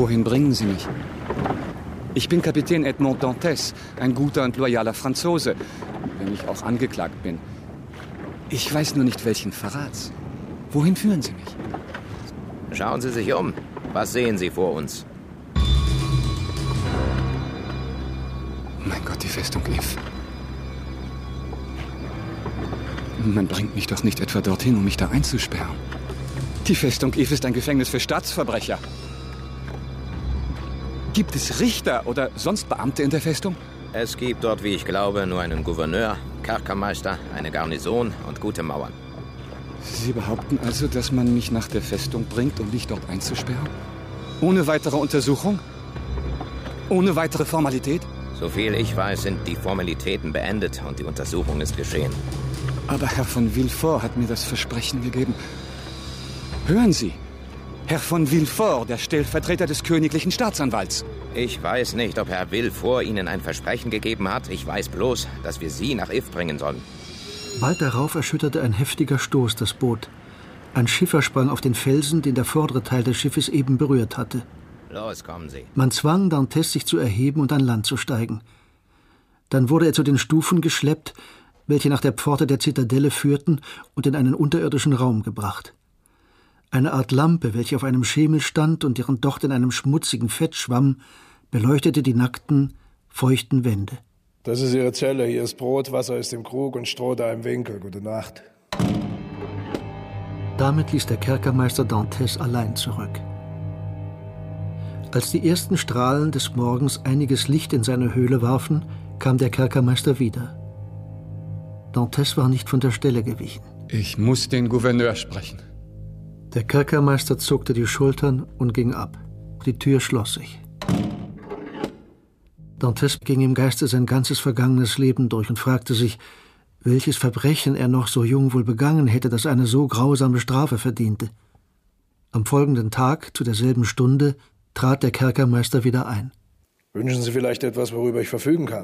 Wohin bringen Sie mich? Ich bin Kapitän Edmond Dantes, ein guter und loyaler Franzose, wenn ich auch angeklagt bin. Ich weiß nur nicht, welchen Verrats. Wohin führen Sie mich? Schauen Sie sich um. Was sehen Sie vor uns? Mein Gott, die Festung If. Man bringt mich doch nicht etwa dorthin, um mich da einzusperren. Die Festung If ist ein Gefängnis für Staatsverbrecher. Gibt es Richter oder sonst Beamte in der Festung? Es gibt dort, wie ich glaube, nur einen Gouverneur, Kerkermeister, eine Garnison und gute Mauern. Sie behaupten also, dass man mich nach der Festung bringt, um mich dort einzusperren? Ohne weitere Untersuchung? Ohne weitere Formalität? Soviel ich weiß, sind die Formalitäten beendet und die Untersuchung ist geschehen. Aber Herr von Villefort hat mir das Versprechen gegeben. Hören Sie, Herr von Villefort, der Stellvertreter des königlichen Staatsanwalts. Ich weiß nicht, ob Herr Villefort Ihnen ein Versprechen gegeben hat. Ich weiß bloß, dass wir Sie nach If bringen sollen. Bald darauf erschütterte ein heftiger Stoß das Boot. Ein Schiffer sprang auf den Felsen, den der vordere Teil des Schiffes eben berührt hatte. Los, kommen Sie. Man zwang Dantes, sich zu erheben und an Land zu steigen. Dann wurde er zu den Stufen geschleppt, welche nach der Pforte der Zitadelle führten, und in einen unterirdischen Raum gebracht. Eine Art Lampe, welche auf einem Schemel stand und deren Docht in einem schmutzigen Fett schwamm, beleuchtete die nackten, feuchten Wände. Das ist Ihre Zelle. Hier ist Brot, Wasser ist im Krug und Stroh da im Winkel. Gute Nacht. Damit ließ der Kerkermeister Dantes allein zurück. Als die ersten Strahlen des Morgens einiges Licht in seine Höhle warfen, kam der Kerkermeister wieder. Dantes war nicht von der Stelle gewichen. Ich muss den Gouverneur sprechen. Der Kerkermeister zuckte die Schultern und ging ab. Die Tür schloss sich. Dantes ging im Geiste sein ganzes vergangenes Leben durch und fragte sich, welches Verbrechen er noch so jung wohl begangen hätte, das eine so grausame Strafe verdiente. Am folgenden Tag, zu derselben Stunde, trat der Kerkermeister wieder ein. Wünschen Sie vielleicht etwas, worüber ich verfügen kann?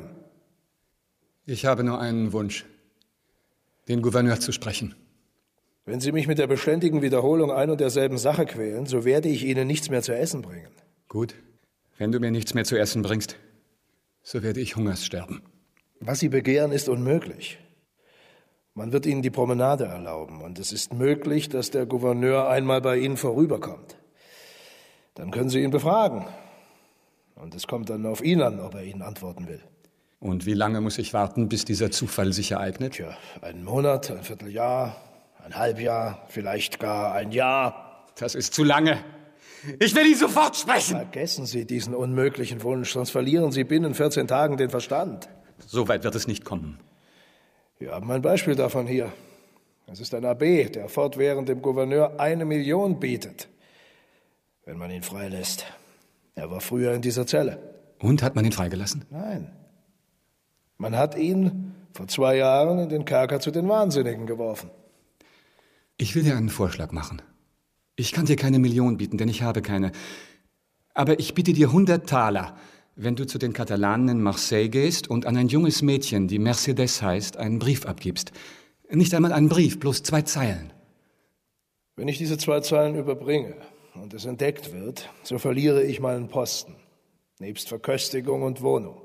Ich habe nur einen Wunsch, den Gouverneur zu sprechen. Wenn Sie mich mit der beständigen Wiederholung ein und derselben Sache quälen, so werde ich Ihnen nichts mehr zu essen bringen. Gut, wenn du mir nichts mehr zu essen bringst, so werde ich Hungers sterben. Was Sie begehren, ist unmöglich. Man wird Ihnen die Promenade erlauben und es ist möglich, dass der Gouverneur einmal bei Ihnen vorüberkommt. Dann können Sie ihn befragen. Und es kommt dann auf ihn an, ob er Ihnen antworten will. Und wie lange muss ich warten, bis dieser Zufall sich ereignet? Tja, einen Monat, ein Vierteljahr, ein Halbjahr, vielleicht gar ein Jahr. Das ist zu lange. Ich will ihn sofort sprechen. Vergessen Sie diesen unmöglichen Wunsch, sonst verlieren Sie binnen 14 Tagen den Verstand. So weit wird es nicht kommen. Wir haben ein Beispiel davon hier. Es ist ein Abbé, der fortwährend dem Gouverneur 1 Million bietet, wenn man ihn freilässt. Er war früher in dieser Zelle. Und hat man ihn freigelassen? Nein. Man hat ihn vor 2 Jahren in den Kerker zu den Wahnsinnigen geworfen. Ich will dir einen Vorschlag machen. Ich kann dir keine Million bieten, denn ich habe keine. Aber ich biete dir 100 Taler, wenn du zu den Katalanen in Marseille gehst und an ein junges Mädchen, die Mercedes heißt, einen Brief abgibst. Nicht einmal einen Brief, bloß 2 Zeilen. Wenn ich diese 2 Zeilen überbringe und es entdeckt wird, so verliere ich meinen Posten, nebst Verköstigung und Wohnung.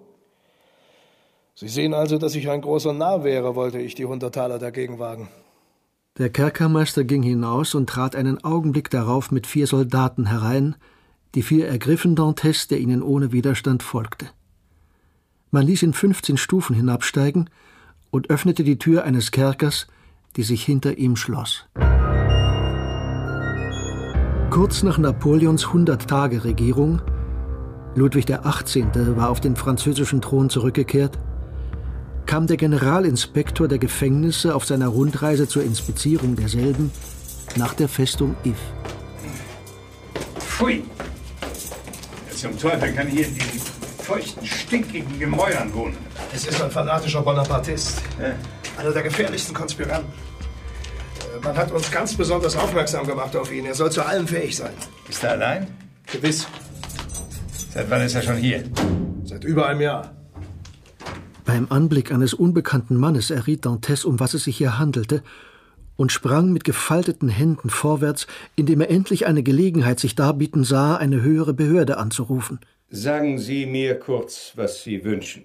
Sie sehen also, dass ich ein großer Narr wäre, wollte ich die 100 Taler dagegen wagen. Der Kerkermeister ging hinaus und trat einen Augenblick darauf mit 4 Soldaten herein, die 4 ergriffen Dantes, der ihnen ohne Widerstand folgte. Man ließ ihn 15 Stufen hinabsteigen und öffnete die Tür eines Kerkers, die sich hinter ihm schloss. Kurz nach Napoleons 100-Tage-Regierung, Ludwig XVIII. War auf den französischen Thron zurückgekehrt, kam der Generalinspektor der Gefängnisse auf seiner Rundreise zur Inspizierung derselben nach der Festung If. Pfui! Zum Teufel kann hier in diesen feuchten, stinkigen Gemäuern wohnen. Es ist ein fanatischer Bonapartist. Ja. Einer der gefährlichsten Konspiranten. Man hat uns ganz besonders aufmerksam gemacht auf ihn. Er soll zu allem fähig sein. Ist er allein? Gewiss. Seit wann ist er schon hier? Seit über einem Jahr. Beim Anblick eines unbekannten Mannes erriet Dantes, um was es sich hier handelte, und sprang mit gefalteten Händen vorwärts, indem er endlich eine Gelegenheit sich darbieten sah, eine höhere Behörde anzurufen. Sagen Sie mir kurz, was Sie wünschen.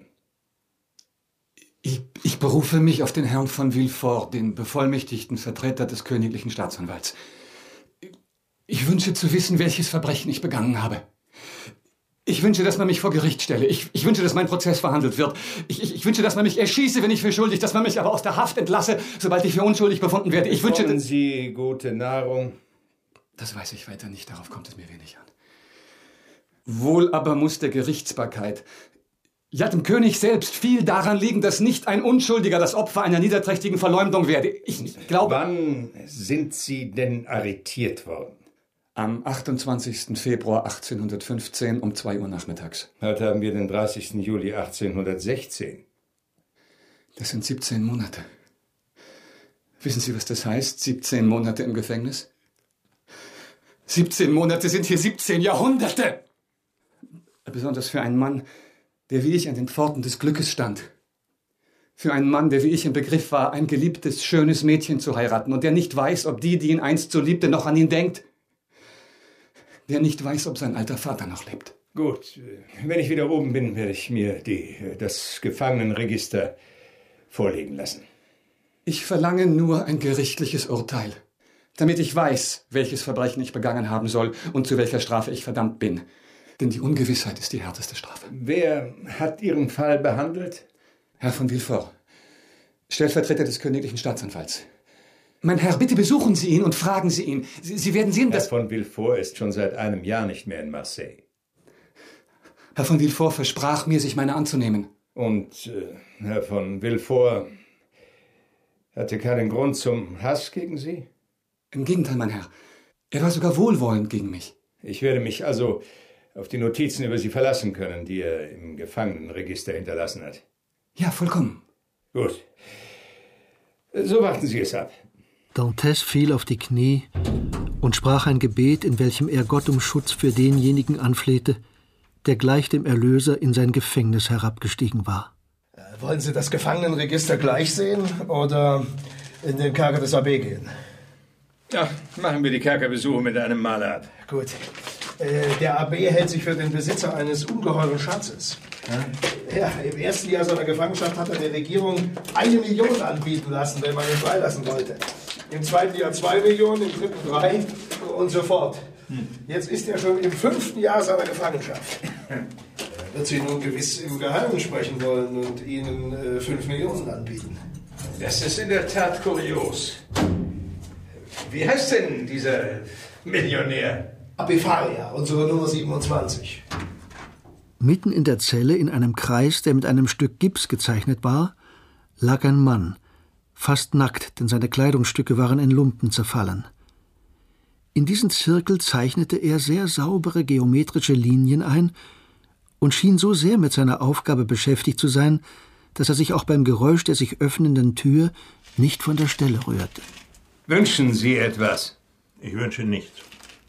Ich berufe mich auf den Herrn von Villefort, den bevollmächtigten Vertreter des königlichen Staatsanwalts. Ich wünsche zu wissen, welches Verbrechen ich begangen habe. Ich wünsche, dass man mich vor Gericht stelle. Ich wünsche, dass mein Prozess verhandelt wird. Ich wünsche, dass man mich erschieße, wenn ich für schuldig, dass man mich aber aus der Haft entlasse, sobald ich für unschuldig befunden werde. Ich wünsche... Bekommen Sie gute Nahrung? Das weiß ich weiter nicht, darauf kommt es mir wenig an. Wohl aber muss der Gerichtsbarkeit, ja dem König selbst, viel daran liegen, dass nicht ein Unschuldiger das Opfer einer niederträchtigen Verleumdung werde. Ich glaube... Wann sind Sie denn arretiert worden? Am 28. Februar 1815 um 2 Uhr nachmittags. Heute haben wir den 30. Juli 1816. Das sind 17 Monate. Wissen Sie, was das heißt? 17 Monate im Gefängnis? 17 Monate sind hier 17 Jahrhunderte! Besonders für einen Mann, der wie ich an den Pforten des Glückes stand. Für einen Mann, der wie ich im Begriff war, ein geliebtes, schönes Mädchen zu heiraten und der nicht weiß, ob die ihn einst so liebte, noch an ihn denkt. Der nicht weiß, ob sein alter Vater noch lebt. Gut, wenn ich wieder oben bin, werde ich mir das Gefangenenregister vorlegen lassen. Ich verlange nur ein gerichtliches Urteil, damit ich weiß, welches Verbrechen ich begangen haben soll und zu welcher Strafe ich verdammt bin. Denn die Ungewissheit ist die härteste Strafe. Wer hat Ihren Fall behandelt? Herr von Villefort, Stellvertreter des königlichen Staatsanwalts. Mein Herr, bitte besuchen Sie ihn und fragen Sie ihn. Sie werden sehen, dass... Herr von Villefort ist schon seit einem Jahr nicht mehr in Marseille. Herr von Villefort versprach mir, sich meiner anzunehmen. Und Herr von Villefort hatte keinen Grund zum Hass gegen Sie? Im Gegenteil, mein Herr. Er war sogar wohlwollend gegen mich. Ich werde mich also auf die Notizen über Sie verlassen können, die er im Gefangenenregister hinterlassen hat. Ja, vollkommen. Gut. So warten Sie es ab. Dantes fiel auf die Knie und sprach ein Gebet, in welchem er Gott um Schutz für denjenigen anflehte, der gleich dem Erlöser in sein Gefängnis herabgestiegen war. Wollen Sie das Gefangenenregister gleich sehen oder in den Kerker des AB gehen? Ja, machen wir die Kerkerbesuche mit einem Mal ab. Gut. Der AB hält sich für den Besitzer eines ungeheuren Schatzes. Ja, im ersten Jahr seiner Gefangenschaft hat er der Regierung 1 Million anbieten lassen, wenn man ihn freilassen wollte. Im zweiten Jahr 2 Millionen, im dritten 3 und so fort. Jetzt ist er schon im 5. Jahr seiner Gefangenschaft. Er wird Sie nun gewiss im Geheimen sprechen wollen und Ihnen 5 Millionen anbieten. Das ist in der Tat kurios. Wie heißt denn dieser Millionär? Abifaria, unsere Nummer 27. Mitten in der Zelle, in einem Kreis, der mit einem Stück Gips gezeichnet war, lag ein Mann, fast nackt, denn seine Kleidungsstücke waren in Lumpen zerfallen. In diesen Zirkel zeichnete er sehr saubere geometrische Linien ein und schien so sehr mit seiner Aufgabe beschäftigt zu sein, dass er sich auch beim Geräusch der sich öffnenden Tür nicht von der Stelle rührte. Wünschen Sie etwas? Ich wünsche nichts.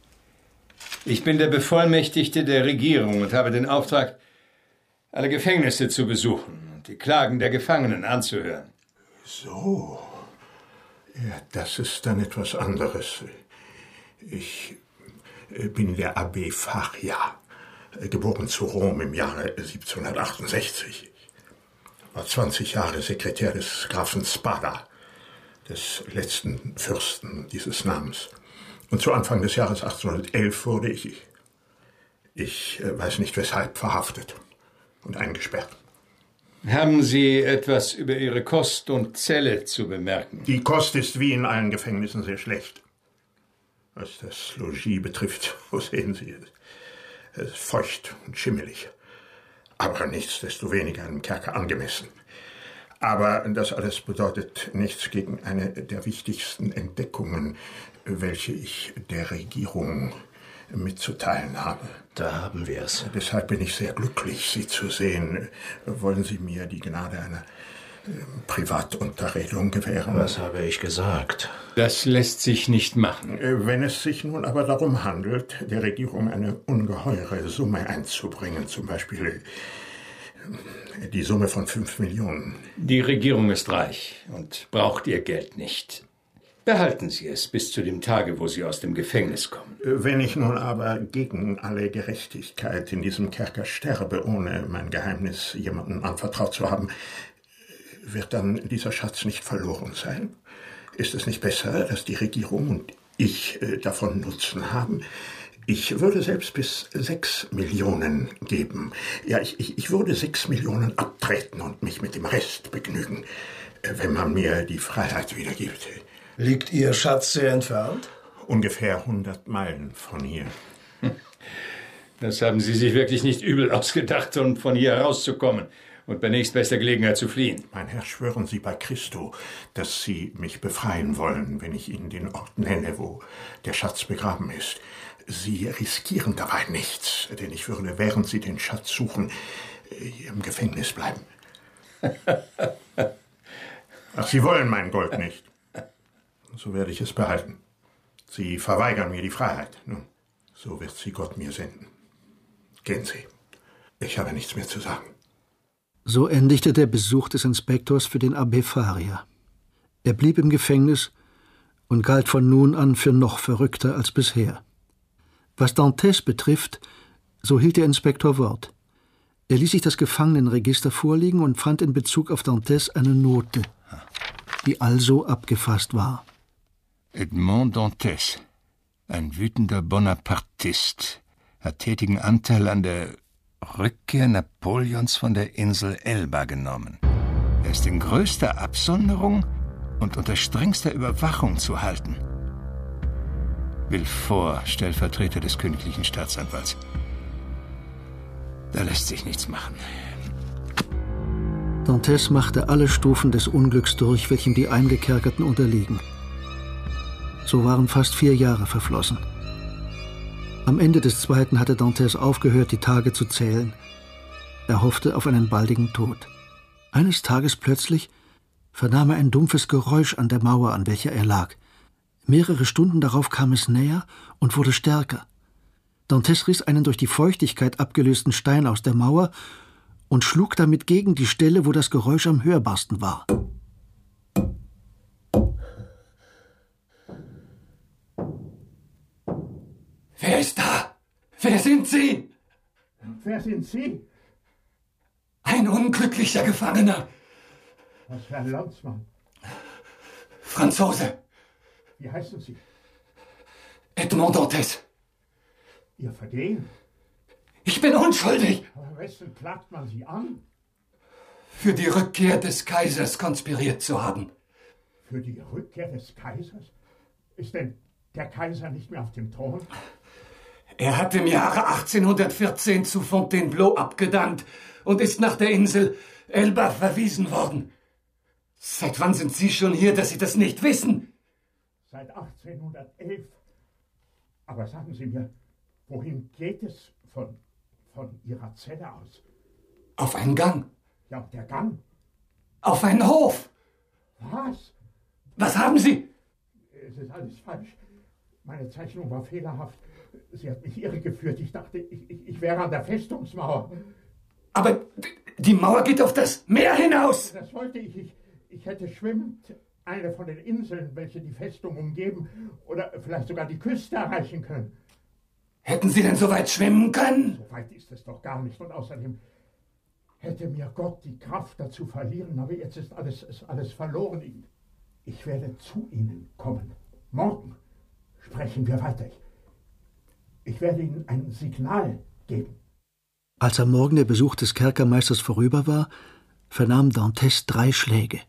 Ich bin der Bevollmächtigte der Regierung und habe den Auftrag, alle Gefängnisse zu besuchen und die Klagen der Gefangenen anzuhören. So. Ja, das ist dann etwas anderes. Ich bin der Abbé Faria, geboren zu Rom im Jahre 1768. War 20 Jahre Sekretär des Grafen Spada, des letzten Fürsten dieses Namens. Und zu Anfang des Jahres 1811 wurde ich weiß nicht weshalb, verhaftet und eingesperrt. Haben Sie etwas über Ihre Kost und Zelle zu bemerken? Die Kost ist wie in allen Gefängnissen sehr schlecht. Was das Logis betrifft, so sehen Sie es. Es ist feucht und schimmelig. Aber nichtsdestoweniger einem Kerker angemessen. Aber das alles bedeutet nichts gegen eine der wichtigsten Entdeckungen, welche ich der Regierung mitzuteilen habe. Da haben wir es. Deshalb bin ich sehr glücklich, Sie zu sehen. Wollen Sie mir die Gnade einer Privatunterredung gewähren? Was habe ich gesagt? Das lässt sich nicht machen. Wenn es sich nun aber darum handelt, der Regierung eine ungeheure Summe einzubringen, zum Beispiel die Summe von 5 Millionen. Die Regierung ist reich und braucht ihr Geld nicht. Behalten Sie es bis zu dem Tage, wo Sie aus dem Gefängnis kommen. Wenn ich nun aber gegen alle Gerechtigkeit in diesem Kerker sterbe, ohne mein Geheimnis jemandem anvertraut zu haben, wird dann dieser Schatz nicht verloren sein? Ist es nicht besser, dass die Regierung und ich davon Nutzen haben? Ich würde selbst bis 6 Millionen geben. Ja, ich würde 6 Millionen abtreten und mich mit dem Rest begnügen, wenn man mir die Freiheit wiedergibt. Liegt Ihr Schatz sehr entfernt? Ungefähr 100 Meilen von hier. Das haben Sie sich wirklich nicht übel ausgedacht, um von hier herauszukommen und bei nächstbester Gelegenheit zu fliehen. Mein Herr, schwören Sie bei Christo, dass Sie mich befreien wollen, wenn ich Ihnen den Ort nenne, wo der Schatz begraben ist. Sie riskieren dabei nichts, denn ich würde, während Sie den Schatz suchen, im Gefängnis bleiben. Ach, Sie wollen mein Gold nicht. So werde ich es behalten. Sie verweigern mir die Freiheit. Nun, so wird sie Gott mir senden. Gehen Sie. Ich habe nichts mehr zu sagen. So endigte der Besuch des Inspektors für den Abbé Faria. Er blieb im Gefängnis und galt von nun an für noch verrückter als bisher. Was Dantès betrifft, so hielt der Inspektor Wort. Er ließ sich das Gefangenenregister vorlegen und fand in Bezug auf Dantès eine Note, die also abgefasst war. Edmond Dantès, ein wütender Bonapartist, hat tätigen Anteil an der Rückkehr Napoleons von der Insel Elba genommen. Er ist in größter Absonderung und unter strengster Überwachung zu halten. Villefort, Stellvertreter des königlichen Staatsanwalts. Da lässt sich nichts machen. Dantès machte alle Stufen des Unglücks durch, welchem die Eingekerkerten unterliegen. So waren fast 4 Jahre verflossen. Am Ende des 2. hatte Dantès aufgehört, die Tage zu zählen. Er hoffte auf einen baldigen Tod. Eines Tages plötzlich vernahm er ein dumpfes Geräusch an der Mauer, an welcher er lag. Mehrere Stunden darauf kam es näher und wurde stärker. Dantès riss einen durch die Feuchtigkeit abgelösten Stein aus der Mauer und schlug damit gegen die Stelle, wo das Geräusch am hörbarsten war. Wer ist da? Wer sind Sie? Wer sind Sie? Ein unglücklicher Gefangener. Was für ein Landsmann. Franzose. Wie heißen Sie? Edmond Dantès. Ihr Vergehen? Ich bin unschuldig. Aber wessen klagt man Sie an? Für die Rückkehr des Kaisers konspiriert zu haben. Für die Rückkehr des Kaisers? Ist denn der Kaiser nicht mehr auf dem Thron? Er hat im Jahre 1814 zu Fontainebleau abgedankt und ist nach der Insel Elba verwiesen worden. Seit wann sind Sie schon hier, dass Sie das nicht wissen? Seit 1811. Aber sagen Sie mir, wohin geht es von Ihrer Zelle aus? Auf einen Gang. Ja, der Gang. Auf einen Hof. Was? Was haben Sie? Es ist alles falsch. Meine Zeichnung war fehlerhaft. Sie hat mich irregeführt. Ich dachte, ich wäre an der Festungsmauer. Aber die Mauer geht auf das Meer hinaus. Das wollte ich. Ich hätte schwimmend eine von den Inseln, welche die Festung umgeben, oder vielleicht sogar die Küste erreichen können. Hätten Sie denn so weit schwimmen können? So weit ist es doch gar nicht. Und außerdem hätte mir Gott die Kraft dazu verliehen. Aber jetzt ist alles verloren. Ich werde zu Ihnen kommen. Morgen sprechen wir weiter. Ich werde Ihnen ein Signal geben. Als am Morgen der Besuch des Kerkermeisters vorüber war, vernahm Dantès 3 Schläge.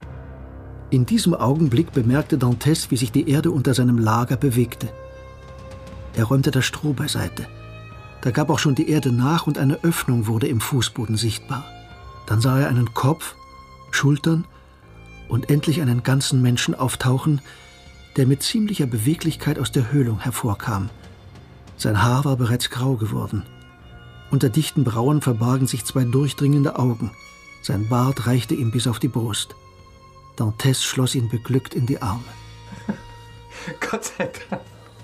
In diesem Augenblick bemerkte Dantès, wie sich die Erde unter seinem Lager bewegte. Er räumte das Stroh beiseite. Da gab auch schon die Erde nach und eine Öffnung wurde im Fußboden sichtbar. Dann sah er einen Kopf, Schultern und endlich einen ganzen Menschen auftauchen, der mit ziemlicher Beweglichkeit aus der Höhlung hervorkam. Sein Haar war bereits grau geworden. Unter dichten Brauen verbargen sich 2 durchdringende Augen. Sein Bart reichte ihm bis auf die Brust. Dantès schloss ihn beglückt in die Arme. Gott sei Dank.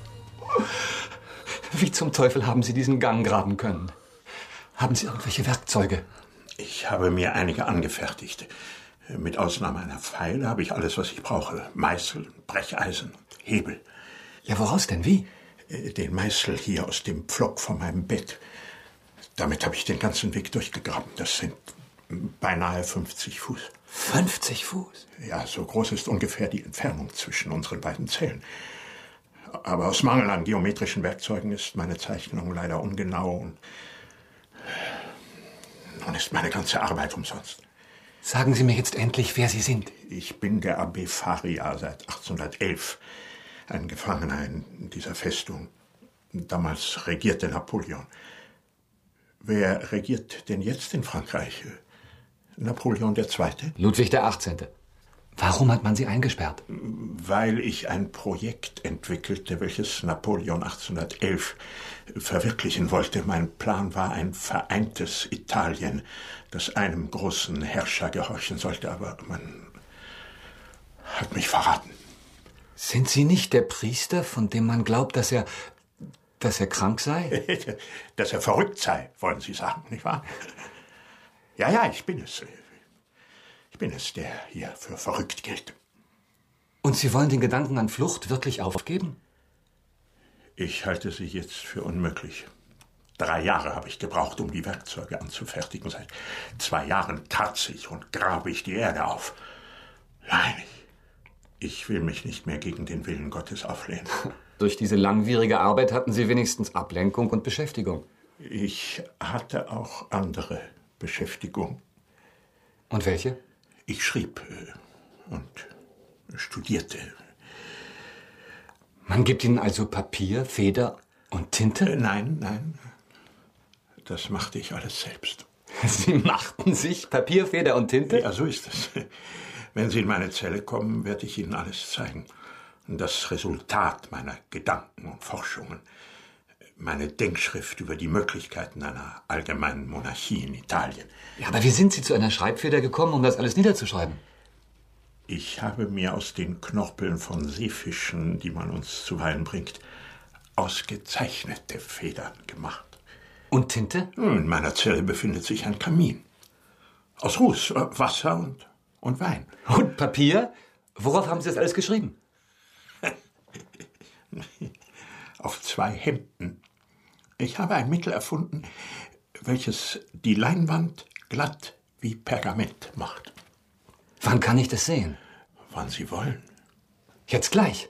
Wie zum Teufel haben Sie diesen Gang graben können? Haben Sie irgendwelche Werkzeuge? Ich habe mir einige angefertigt. Mit Ausnahme einer Pfeile habe ich alles, was ich brauche. Meißel, Brecheisen, Hebel. Ja, woraus denn? Wie? Den Meißel hier aus dem Pflock von meinem Bett. Damit habe ich den ganzen Weg durchgegraben. Das sind beinahe 50 Fuß. 50 Fuß? Ja, so groß ist ungefähr die Entfernung zwischen unseren beiden Zellen. Aber aus Mangel an geometrischen Werkzeugen ist meine Zeichnung leider ungenau und nun ist meine ganze Arbeit umsonst. Sagen Sie mir jetzt endlich, wer Sie sind. Ich bin der Abbé Faria seit 1811, ein Gefangener in dieser Festung. Damals regierte Napoleon. Wer regiert denn jetzt in Frankreich? Napoleon II.? Ludwig XVIII. Warum hat man Sie eingesperrt? Weil ich ein Projekt entwickelte, welches Napoleon 1811 verwirklichen wollte. Mein Plan war ein vereintes Italien, das einem großen Herrscher gehorchen sollte, aber man hat mich verraten. Sind Sie nicht der Priester, von dem man glaubt, dass er krank sei? Dass er verrückt sei, wollen Sie sagen, nicht wahr? Ja, ich bin es. Ich bin es, der hier für verrückt gilt. Und Sie wollen den Gedanken an Flucht wirklich aufgeben? Ich halte sie jetzt für unmöglich. 3 Jahre habe ich gebraucht, um die Werkzeuge anzufertigen. Seit 2 Jahren tatze ich und grabe ich die Erde auf. Nein, ich will mich nicht mehr gegen den Willen Gottes auflehnen. Durch diese langwierige Arbeit hatten Sie wenigstens Ablenkung und Beschäftigung. Ich hatte auch andere Beschäftigung. Und welche? Ich schrieb und studierte. Man gibt Ihnen also Papier, Feder und Tinte? Nein. Das machte ich alles selbst. Sie machten sich Papier, Feder und Tinte? Ja, so ist es. Wenn Sie in meine Zelle kommen, werde ich Ihnen alles zeigen. Das Resultat meiner Gedanken und Forschungen. Meine Denkschrift über die Möglichkeiten einer allgemeinen Monarchie in Italien. Ja, aber wie sind Sie zu einer Schreibfeder gekommen, um das alles niederzuschreiben? Ich habe mir aus den Knorpeln von Seefischen, die man uns zuweilen bringt, ausgezeichnete Federn gemacht. Und Tinte? In meiner Zelle befindet sich ein Kamin. Aus Ruß, Wasser und Wein. Und Papier? Worauf haben Sie das alles geschrieben? Auf 2 Hemden. Ich habe ein Mittel erfunden, welches die Leinwand glatt wie Pergament macht. Wann kann ich das sehen? Wann Sie wollen. Jetzt gleich.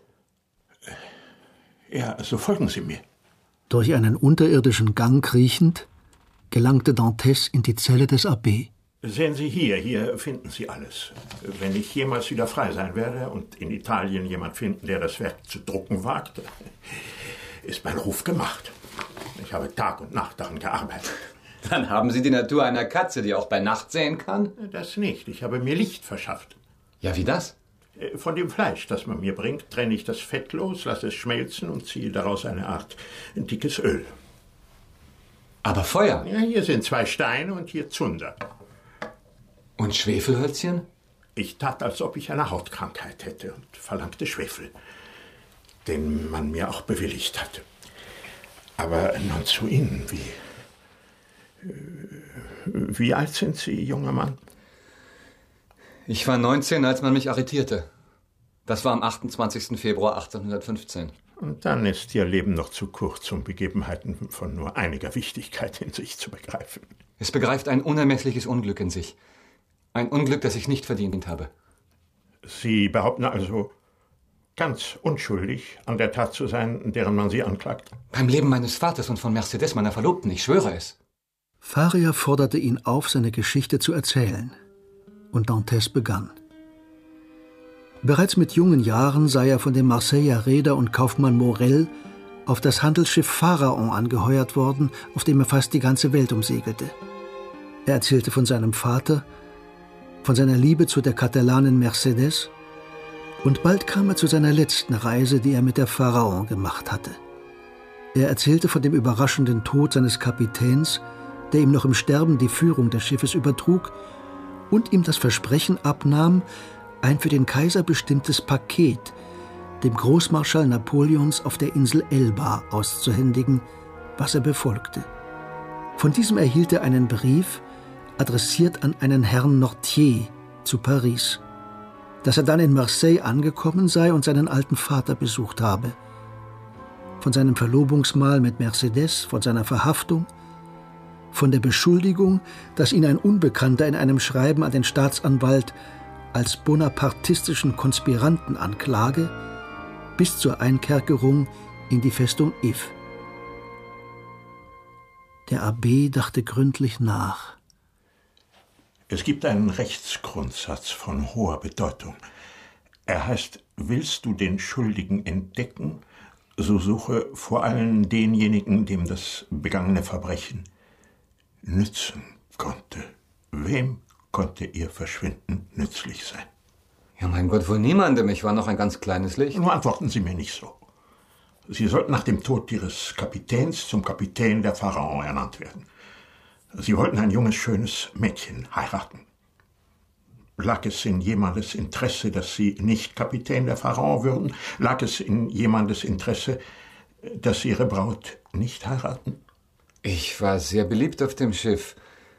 Ja, so folgen Sie mir. Durch einen unterirdischen Gang kriechend, gelangte Dantes in die Zelle des Abbé. Sehen Sie hier finden Sie alles. Wenn ich jemals wieder frei sein werde und in Italien jemand finden, der das Werk zu drucken wagt, ist mein Ruf gemacht. Ich habe Tag und Nacht daran gearbeitet. Dann haben Sie die Natur einer Katze, die auch bei Nacht sehen kann? Das nicht. Ich habe mir Licht verschafft. Ja, wie das? Von dem Fleisch, das man mir bringt, trenne ich das Fett los, lasse es schmelzen und ziehe daraus eine Art dickes Öl. Aber Feuer? Ja, hier sind 2 Steine und hier Zunder. Und Schwefelhölzchen? Ich tat, als ob ich eine Hautkrankheit hätte und verlangte Schwefel, den man mir auch bewilligt hatte. Aber nun zu Ihnen, wie alt sind Sie, junger Mann? Ich war 19, als man mich arretierte. Das war am 28. Februar 1815. Und dann ist Ihr Leben noch zu kurz, um Begebenheiten von nur einiger Wichtigkeit in sich zu begreifen. Es begreift ein unermessliches Unglück in sich. Ein Unglück, das ich nicht verdient habe. Sie behaupten also, ganz unschuldig an der Tat zu sein, deren man Sie anklagt? Beim Leben meines Vaters und von Mercedes, meiner Verlobten, ich schwöre es. Faria forderte ihn auf, seine Geschichte zu erzählen. Und Dantes begann. Bereits mit jungen Jahren sei er von dem Marseiller Reeder und Kaufmann Morel auf das Handelsschiff Pharaon angeheuert worden, auf dem er fast die ganze Welt umsegelte. Er erzählte von seinem Vater, von seiner Liebe zu der Katalanin Mercedes, und bald kam er zu seiner letzten Reise, die er mit der Pharaon gemacht hatte. Er erzählte von dem überraschenden Tod seines Kapitäns, der ihm noch im Sterben die Führung des Schiffes übertrug und ihm das Versprechen abnahm, ein für den Kaiser bestimmtes Paket dem Großmarschall Napoleons auf der Insel Elba auszuhändigen, was er befolgte. Von diesem erhielt er einen Brief, adressiert an einen Herrn Nortier, zu Paris, dass er dann in Marseille angekommen sei und seinen alten Vater besucht habe. Von seinem Verlobungsmahl mit Mercedes, von seiner Verhaftung, von der Beschuldigung, dass ihn ein Unbekannter in einem Schreiben an den Staatsanwalt als bonapartistischen Konspiranten anklage, bis zur Einkerkerung in die Festung If. Der Abbé dachte gründlich nach. Es gibt einen Rechtsgrundsatz von hoher Bedeutung. Er heißt, willst du den Schuldigen entdecken, so suche vor allem denjenigen, dem das begangene Verbrechen nützen konnte. Wem konnte ihr Verschwinden nützlich sein? Ja, mein Gott, wohl niemandem. Ich war noch ein ganz kleines Licht. Nun antworten Sie mir nicht so. Sie sollten nach dem Tod Ihres Kapitäns zum Kapitän der Pharaon ernannt werden. Sie wollten ein junges, schönes Mädchen heiraten. Lag es in jemandes Interesse, dass Sie nicht Kapitän der Pharaon würden? Lag es in jemandes Interesse, dass Sie Ihre Braut nicht heiraten? Ich war sehr beliebt auf dem Schiff.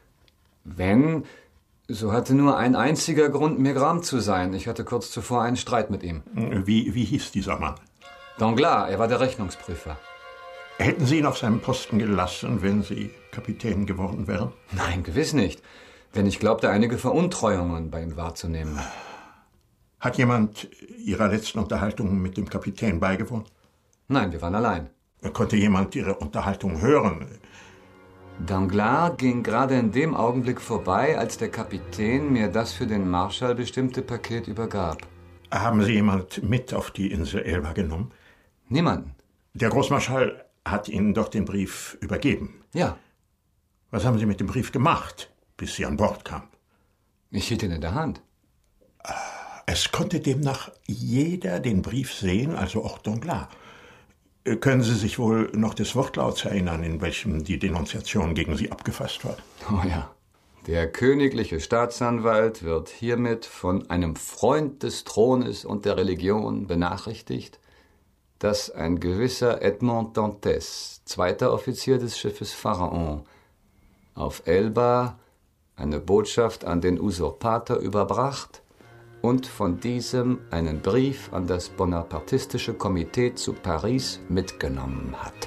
Wenn, so hatte nur ein einziger Grund, mir gram zu sein. Ich hatte kurz zuvor einen Streit mit ihm. Wie hieß dieser Mann? Danglars, er war der Rechnungsprüfer. Hätten Sie ihn auf seinem Posten gelassen, wenn Sie Kapitän geworden wären? Nein, gewiss nicht. Denn ich glaubte, einige Veruntreuungen bei ihm wahrzunehmen. Hat jemand Ihrer letzten Unterhaltung mit dem Kapitän beigewohnt? Nein, wir waren allein. Konnte jemand Ihre Unterhaltung hören? Danglars ging gerade in dem Augenblick vorbei, als der Kapitän mir das für den Marschall bestimmte Paket übergab. Haben Sie jemand mit auf die Insel Elba genommen? Niemanden. Der Großmarschall hat Ihnen doch den Brief übergeben. Ja. Was haben Sie mit dem Brief gemacht, bis Sie an Bord kamen? Ich hielt ihn in der Hand. Es konnte demnach jeder den Brief sehen, also auch Danglars. Können Sie sich wohl noch des Wortlauts erinnern, in welchem die Denunziation gegen Sie abgefasst war? Oh ja. Der königliche Staatsanwalt wird hiermit von einem Freund des Thrones und der Religion benachrichtigt, dass ein gewisser Edmond Dantès, zweiter Offizier des Schiffes Pharaon, auf Elba eine Botschaft an den Usurpator überbracht und von diesem einen Brief an das bonapartistische Komitee zu Paris mitgenommen hat.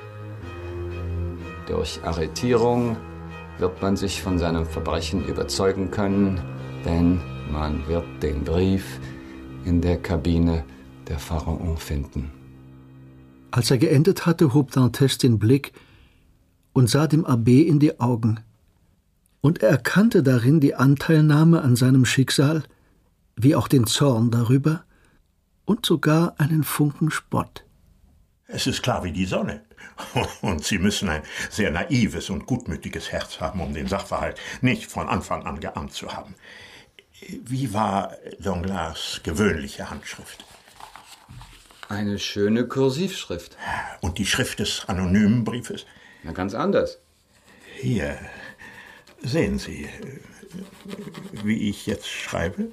Durch Arretierung wird man sich von seinem Verbrechen überzeugen können, denn man wird den Brief in der Kabine der Pharaon finden. Als er geendet hatte, hob Dantès den Blick und sah dem Abb in die Augen. Und er erkannte darin die Anteilnahme an seinem Schicksal, wie auch den Zorn darüber und sogar einen Funken Spott. Es ist klar wie die Sonne. Und Sie müssen ein sehr naives und gutmütiges Herz haben, um den Sachverhalt nicht von Anfang an geahnt zu haben. Wie war Danglars gewöhnliche Handschrift? Eine schöne Kursivschrift. Und die Schrift des anonymen Briefes? Na, ganz anders. Hier, sehen Sie, wie ich jetzt schreibe?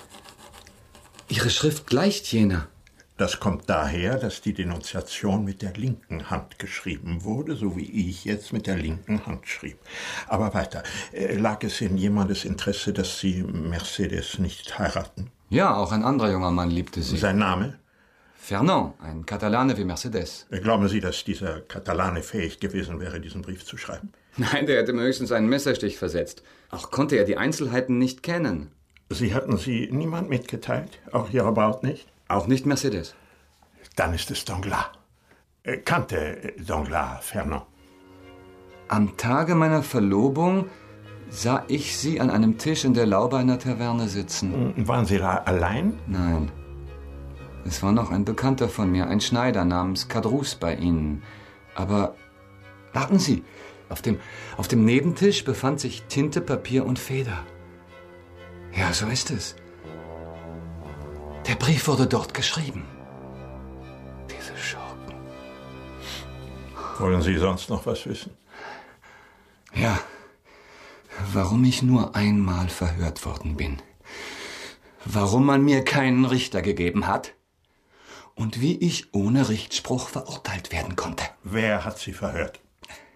Ihre Schrift gleicht jener. Das kommt daher, dass die Denunziation mit der linken Hand geschrieben wurde, so wie ich jetzt mit der linken Hand schrieb. Aber weiter. Lag es in jemandes Interesse, dass Sie Mercedes nicht heiraten? Ja, auch ein anderer junger Mann liebte sie. Sein Name? Fernand, ein Katalane wie Mercedes. Glauben Sie, dass dieser Katalane fähig gewesen wäre, diesen Brief zu schreiben? Nein, der hätte mir höchstens einen Messerstich versetzt. Auch konnte er die Einzelheiten nicht kennen. Sie hatten sie niemand mitgeteilt? Auch Ihrer Braut nicht? Auch nicht Mercedes. Dann ist es Danglars. Kannte Danglars Fernand? Am Tage meiner Verlobung sah ich sie an einem Tisch in der Laube einer Taverne sitzen. Waren Sie da allein? Nein. Es war noch ein Bekannter von mir, ein Schneider namens Caderousse bei Ihnen. Aber warten Sie, auf dem Nebentisch befand sich Tinte, Papier und Feder. Ja, so ist es. Der Brief wurde dort geschrieben. Diese Schurken. Wollen Sie sonst noch was wissen? Ja, warum ich nur einmal verhört worden bin. Warum man mir keinen Richter gegeben hat. Und wie ich ohne Richtspruch verurteilt werden konnte. Wer hat Sie verhört?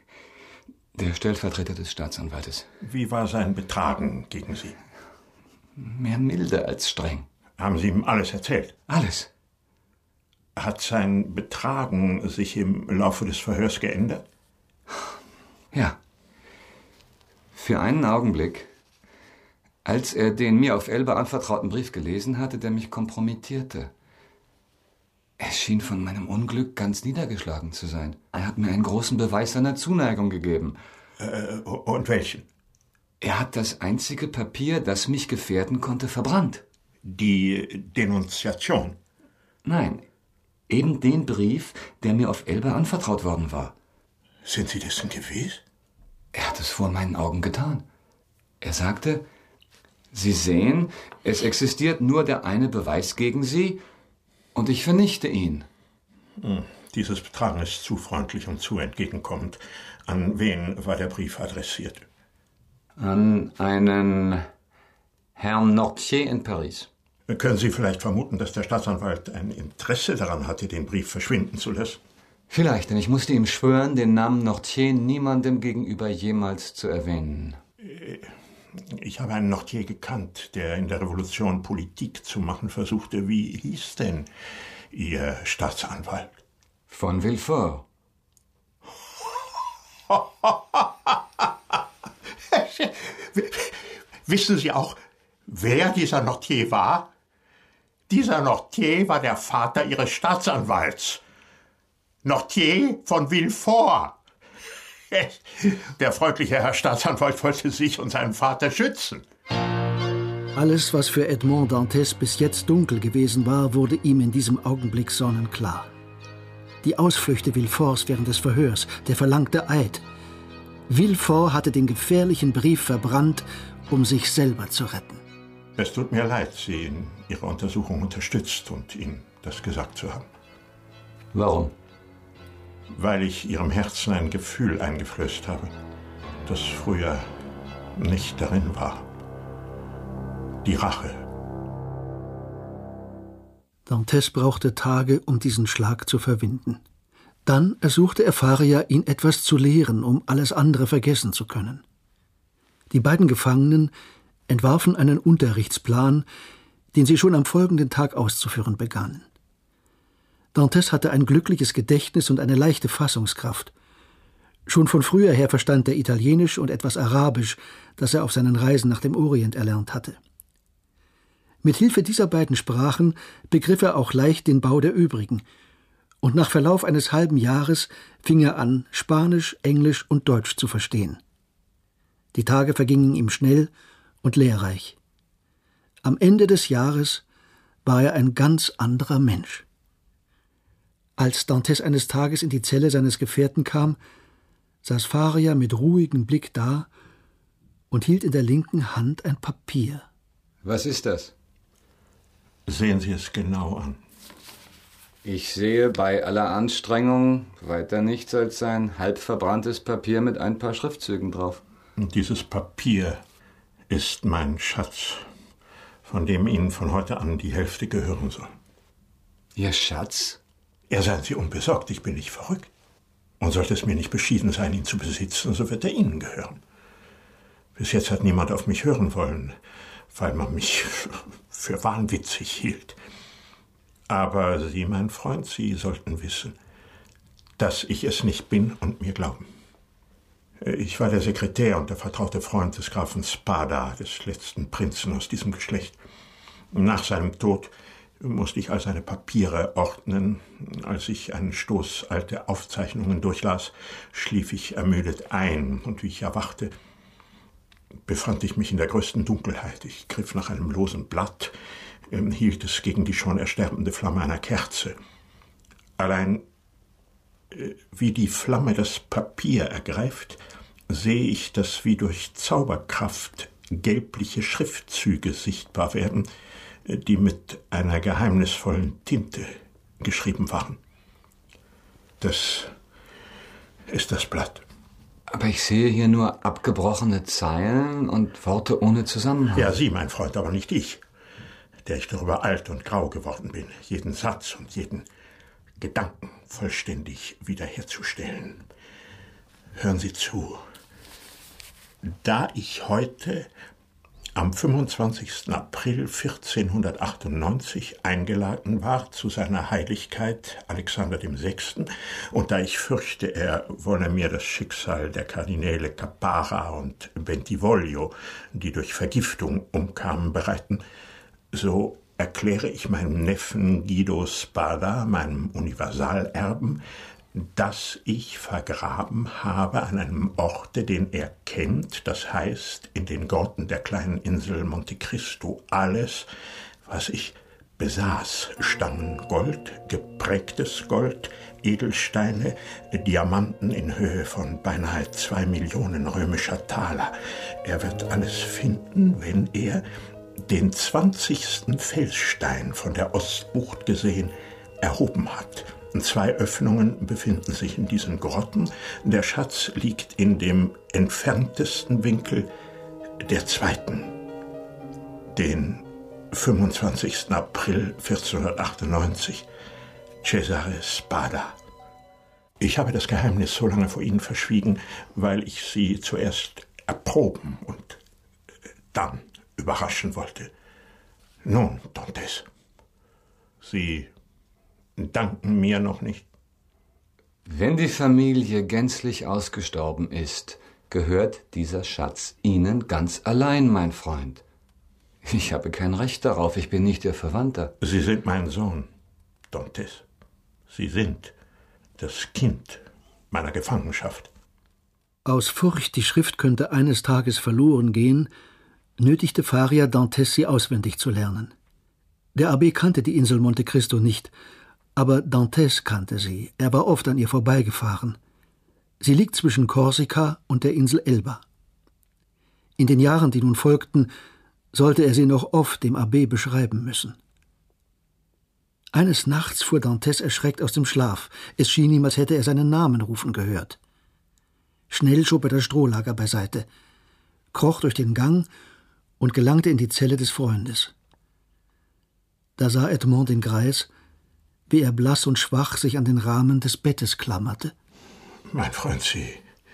Der Stellvertreter des Staatsanwaltes. Wie war sein Betragen gegen Sie? Mehr milde als streng. Haben Sie ihm alles erzählt? Alles. Hat sein Betragen sich im Laufe des Verhörs geändert? Ja. Für einen Augenblick, als er den mir auf Elba anvertrauten Brief gelesen hatte, der mich kompromittierte. Er schien von meinem Unglück ganz niedergeschlagen zu sein. Er hat mir einen großen Beweis seiner Zuneigung gegeben. Und welchen? Er hat das einzige Papier, das mich gefährden konnte, verbrannt. Die Denunziation? Nein, eben den Brief, der mir auf Elba anvertraut worden war. Sind Sie dessen gewiss? Er hat es vor meinen Augen getan. Er sagte, Sie sehen, es existiert nur der eine Beweis gegen Sie und ich vernichte ihn. Dieses Betragen ist zu freundlich und zu entgegenkommend. An wen war der Brief adressiert? An einen Herrn Nortier in Paris. Können Sie vielleicht vermuten, dass der Staatsanwalt ein Interesse daran hatte, den Brief verschwinden zu lassen? Vielleicht, denn ich musste ihm schwören, den Namen Nortier niemandem gegenüber jemals zu erwähnen. Ich habe einen Nortier gekannt, der in der Revolution Politik zu machen versuchte. Wie hieß denn Ihr Staatsanwalt? Von Villefort. Wissen Sie auch, wer dieser Nortier war? Dieser Nortier war der Vater Ihres Staatsanwalts. Nortier von Villefort. Der freundliche Herr Staatsanwalt wollte sich und seinen Vater schützen. Alles, was für Edmond Dantès bis jetzt dunkel gewesen war, wurde ihm in diesem Augenblick sonnenklar. Die Ausflüchte Villeforts während des Verhörs, der verlangte Eid. Villefort hatte den gefährlichen Brief verbrannt, um sich selber zu retten. Es tut mir leid, Sie in Ihrer Untersuchung unterstützt und Ihnen das gesagt zu haben. Warum? Weil ich Ihrem Herzen ein Gefühl eingeflößt habe, das früher nicht darin war. Die Rache. Dantès brauchte Tage, um diesen Schlag zu verwinden. Dann ersuchte er Faria, ihn etwas zu lehren, um alles andere vergessen zu können. Die beiden Gefangenen entwarfen einen Unterrichtsplan, den sie schon am folgenden Tag auszuführen begannen. Dantès hatte ein glückliches Gedächtnis und eine leichte Fassungskraft. Schon von früher her verstand er Italienisch und etwas Arabisch, das er auf seinen Reisen nach dem Orient erlernt hatte. Mit Hilfe dieser beiden Sprachen begriff er auch leicht den Bau der übrigen, und nach Verlauf eines halben Jahres fing er an, Spanisch, Englisch und Deutsch zu verstehen. Die Tage vergingen ihm schnell und lehrreich. Am Ende des Jahres war er ein ganz anderer Mensch. Als Dantès eines Tages in die Zelle seines Gefährten kam, saß Faria mit ruhigem Blick da und hielt in der linken Hand ein Papier. Was ist das? Sehen Sie es genau an. Ich sehe bei aller Anstrengung weiter nichts als ein halb verbranntes Papier mit ein paar Schriftzügen drauf. Und dieses Papier ist mein Schatz, von dem Ihnen von heute an die Hälfte gehören soll. Ihr Schatz? Ja, seien Sie unbesorgt, ich bin nicht verrückt. Und sollte es mir nicht beschieden sein, ihn zu besitzen, so wird er Ihnen gehören. Bis jetzt hat niemand auf mich hören wollen, weil man mich für wahnwitzig hielt. Aber Sie, mein Freund, Sie sollten wissen, dass ich es nicht bin und mir glauben. Ich war der Sekretär und der vertraute Freund des Grafen Spada, des letzten Prinzen aus diesem Geschlecht. Nach seinem Tod musste ich all seine Papiere ordnen. Als ich einen Stoß alte Aufzeichnungen durchlas, schlief ich ermüdet ein, und wie ich erwachte, befand ich mich in der größten Dunkelheit. Ich griff nach einem losen Blatt, hielt es gegen die schon ersterbende Flamme einer Kerze. Allein wie die Flamme das Papier ergreift, sehe ich, dass wie durch Zauberkraft gelbliche Schriftzüge sichtbar werden, die mit einer geheimnisvollen Tinte geschrieben waren. Das ist das Blatt. Aber ich sehe hier nur abgebrochene Zeilen und Worte ohne Zusammenhang. Ja, Sie, mein Freund, aber nicht ich, der ich darüber alt und grau geworden bin, jeden Satz und jeden Gedanken vollständig wiederherzustellen. Hören Sie zu. Da ich heute am 25. April 1498 eingeladen war zu seiner Heiligkeit Alexander VI. Und da ich fürchte, er wolle mir das Schicksal der Kardinäle Caparra und Bentivoglio, die durch Vergiftung umkamen, bereiten, so erkläre ich meinem Neffen Guido Spada, meinem Universalerben, dass ich vergraben habe an einem Orte, den er kennt, das heißt in den Grotten der kleinen Insel Monte Cristo, alles, was ich besaß: Stangengold, geprägtes Gold, Edelsteine, Diamanten in Höhe von beinahe 2 Millionen römischer Taler. Er wird alles finden, wenn er den 20. Felsstein von der Ostbucht gesehen erhoben hat. 2 Öffnungen befinden sich in diesen Grotten. Der Schatz liegt in dem entferntesten Winkel der zweiten, den 25. April 1498, Cesare Spada. Ich habe das Geheimnis so lange vor Ihnen verschwiegen, weil ich Sie zuerst erproben und dann überraschen wollte. Nun, Dantes, Sie danken mir noch nicht. Wenn die Familie gänzlich ausgestorben ist, gehört dieser Schatz Ihnen ganz allein, mein Freund. Ich habe kein Recht darauf, ich bin nicht Ihr Verwandter. Sie sind mein Sohn, Dantes. Sie sind das Kind meiner Gefangenschaft. Aus Furcht, die Schrift könnte eines Tages verloren gehen, nötigte Faria Dantes, sie auswendig zu lernen. Der Abbé kannte die Insel Monte Cristo nicht, aber Dantes kannte sie. Er war oft an ihr vorbeigefahren. Sie liegt zwischen Korsika und der Insel Elba. In den Jahren, die nun folgten, sollte er sie noch oft dem Abbé beschreiben müssen. Eines Nachts fuhr Dantes erschreckt aus dem Schlaf. Es schien ihm, als hätte er seinen Namen rufen gehört. Schnell schob er das Strohlager beiseite, kroch durch den Gang und gelangte in die Zelle des Freundes. Da sah Edmond den Greis, wie er blass und schwach sich an den Rahmen des Bettes klammerte. Mein Freund, Sie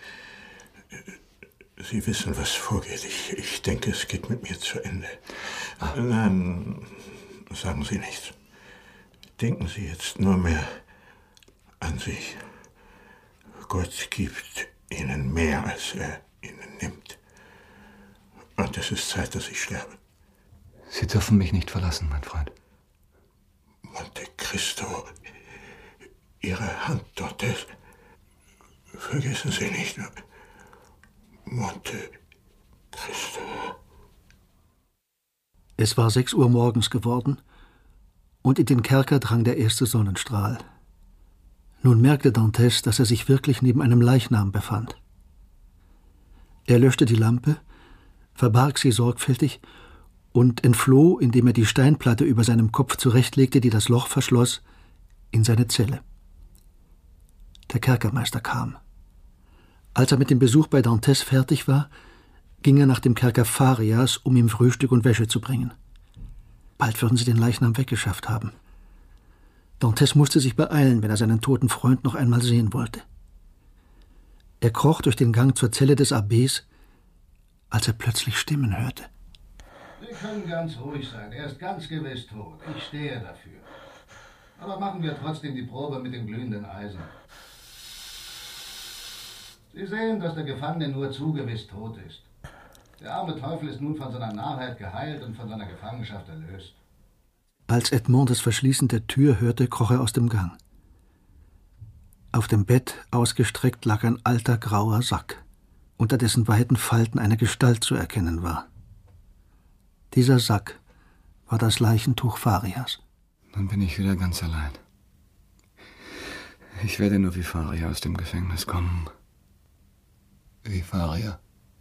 wissen, was vorgeht. Ich denke, es geht mit mir zu Ende. Nein, sagen Sie nichts. Denken Sie jetzt nur mehr an sich. Gott gibt Ihnen mehr, als er Ihnen nimmt. Und es ist Zeit, dass ich sterbe. Sie dürfen mich nicht verlassen, mein Freund. Monte Cristo, Ihre Hand, Dantes. Vergessen Sie nicht. Monte Cristo. Es war 6 Uhr morgens geworden, und in den Kerker drang der erste Sonnenstrahl. Nun merkte Dantes, dass er sich wirklich neben einem Leichnam befand. Er löschte die Lampe, verbarg sie sorgfältig und entfloh, indem er die Steinplatte über seinem Kopf zurechtlegte, die das Loch verschloss, in seine Zelle. Der Kerkermeister kam. Als er mit dem Besuch bei Dantes fertig war, ging er nach dem Kerker Farias, um ihm Frühstück und Wäsche zu bringen. Bald würden sie den Leichnam weggeschafft haben. Dantes musste sich beeilen, wenn er seinen toten Freund noch einmal sehen wollte. Er kroch durch den Gang zur Zelle des Abbés, als er plötzlich Stimmen hörte. Sie können ganz ruhig sein. Er ist ganz gewiss tot. Ich stehe dafür. Aber machen wir trotzdem die Probe mit dem glühenden Eisen. Sie sehen, dass der Gefangene nur zu gewiss tot ist. Der arme Teufel ist nun von seiner Narrheit geheilt und von seiner Gefangenschaft erlöst. Als Edmond das Verschließen der Tür hörte, kroch er aus dem Gang. Auf dem Bett ausgestreckt lag ein alter grauer Sack, unter dessen weiten Falten eine Gestalt zu erkennen war. Dieser Sack war das Leichentuch Farias. Dann bin ich wieder ganz allein. Ich werde nur wie Faria aus dem Gefängnis kommen. Wie Faria?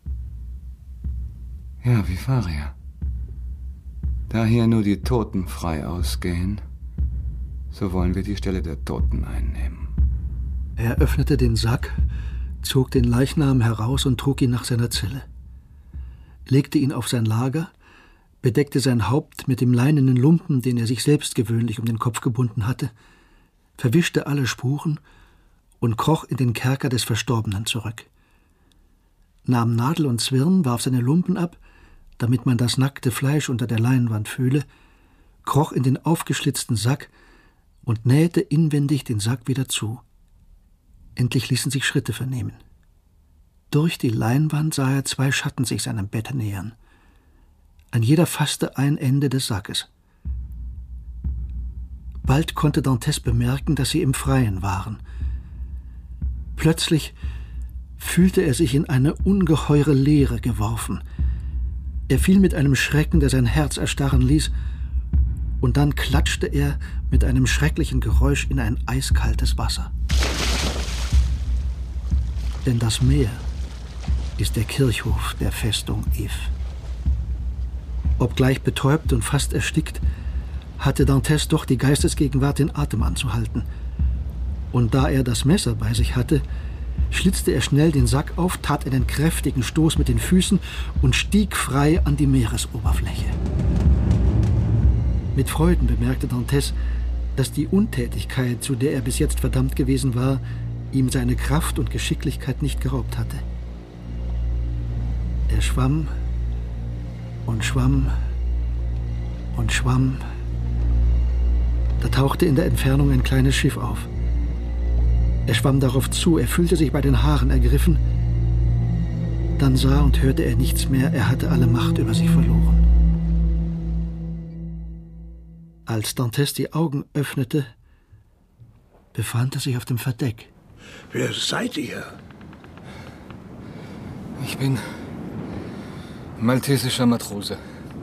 Ja, wie Faria. Da hier nur die Toten frei ausgehen, so wollen wir die Stelle der Toten einnehmen. Er öffnete den Sack, zog den Leichnam heraus und trug ihn nach seiner Zelle, legte ihn auf sein Lager, bedeckte sein Haupt mit dem leinenen Lumpen, den er sich selbst gewöhnlich um den Kopf gebunden hatte, verwischte alle Spuren und kroch in den Kerker des Verstorbenen zurück, nahm Nadel und Zwirn, warf seine Lumpen ab damit man das nackte Fleisch unter der Leinwand fühle, kroch in den aufgeschlitzten Sack und nähte inwendig den Sack wieder zu. Endlich ließen sich Schritte vernehmen. Durch die Leinwand sah er 2 Schatten sich seinem Bett nähern. Ein jeder fasste ein Ende des Sackes. Bald konnte Dantes bemerken, dass sie im Freien waren. Plötzlich fühlte er sich in eine ungeheure Leere geworfen. Er fiel mit einem Schrecken, der sein Herz erstarren ließ, und dann klatschte er mit einem schrecklichen Geräusch in ein eiskaltes Wasser. Denn das Meer ist der Kirchhof der Festung Yves. Obgleich betäubt und fast erstickt, hatte Dantes doch die Geistesgegenwart, den Atem anzuhalten. Und da er das Messer bei sich hatte, schlitzte er schnell den Sack auf, tat einen kräftigen Stoß mit den Füßen und stieg frei an die Meeresoberfläche. Mit Freuden bemerkte Dantes, dass die Untätigkeit, zu der er bis jetzt verdammt gewesen war, ihm seine Kraft und Geschicklichkeit nicht geraubt hatte. Er schwamm und schwamm und schwamm. Da tauchte in der Entfernung ein kleines Schiff auf. Er schwamm darauf zu, er fühlte sich bei den Haaren ergriffen. Dann sah und hörte er nichts mehr, er hatte alle Macht über sich verloren. Als Dantes die Augen öffnete, befand er sich auf dem Verdeck. Wer seid ihr? Ich bin maltesischer Matrose.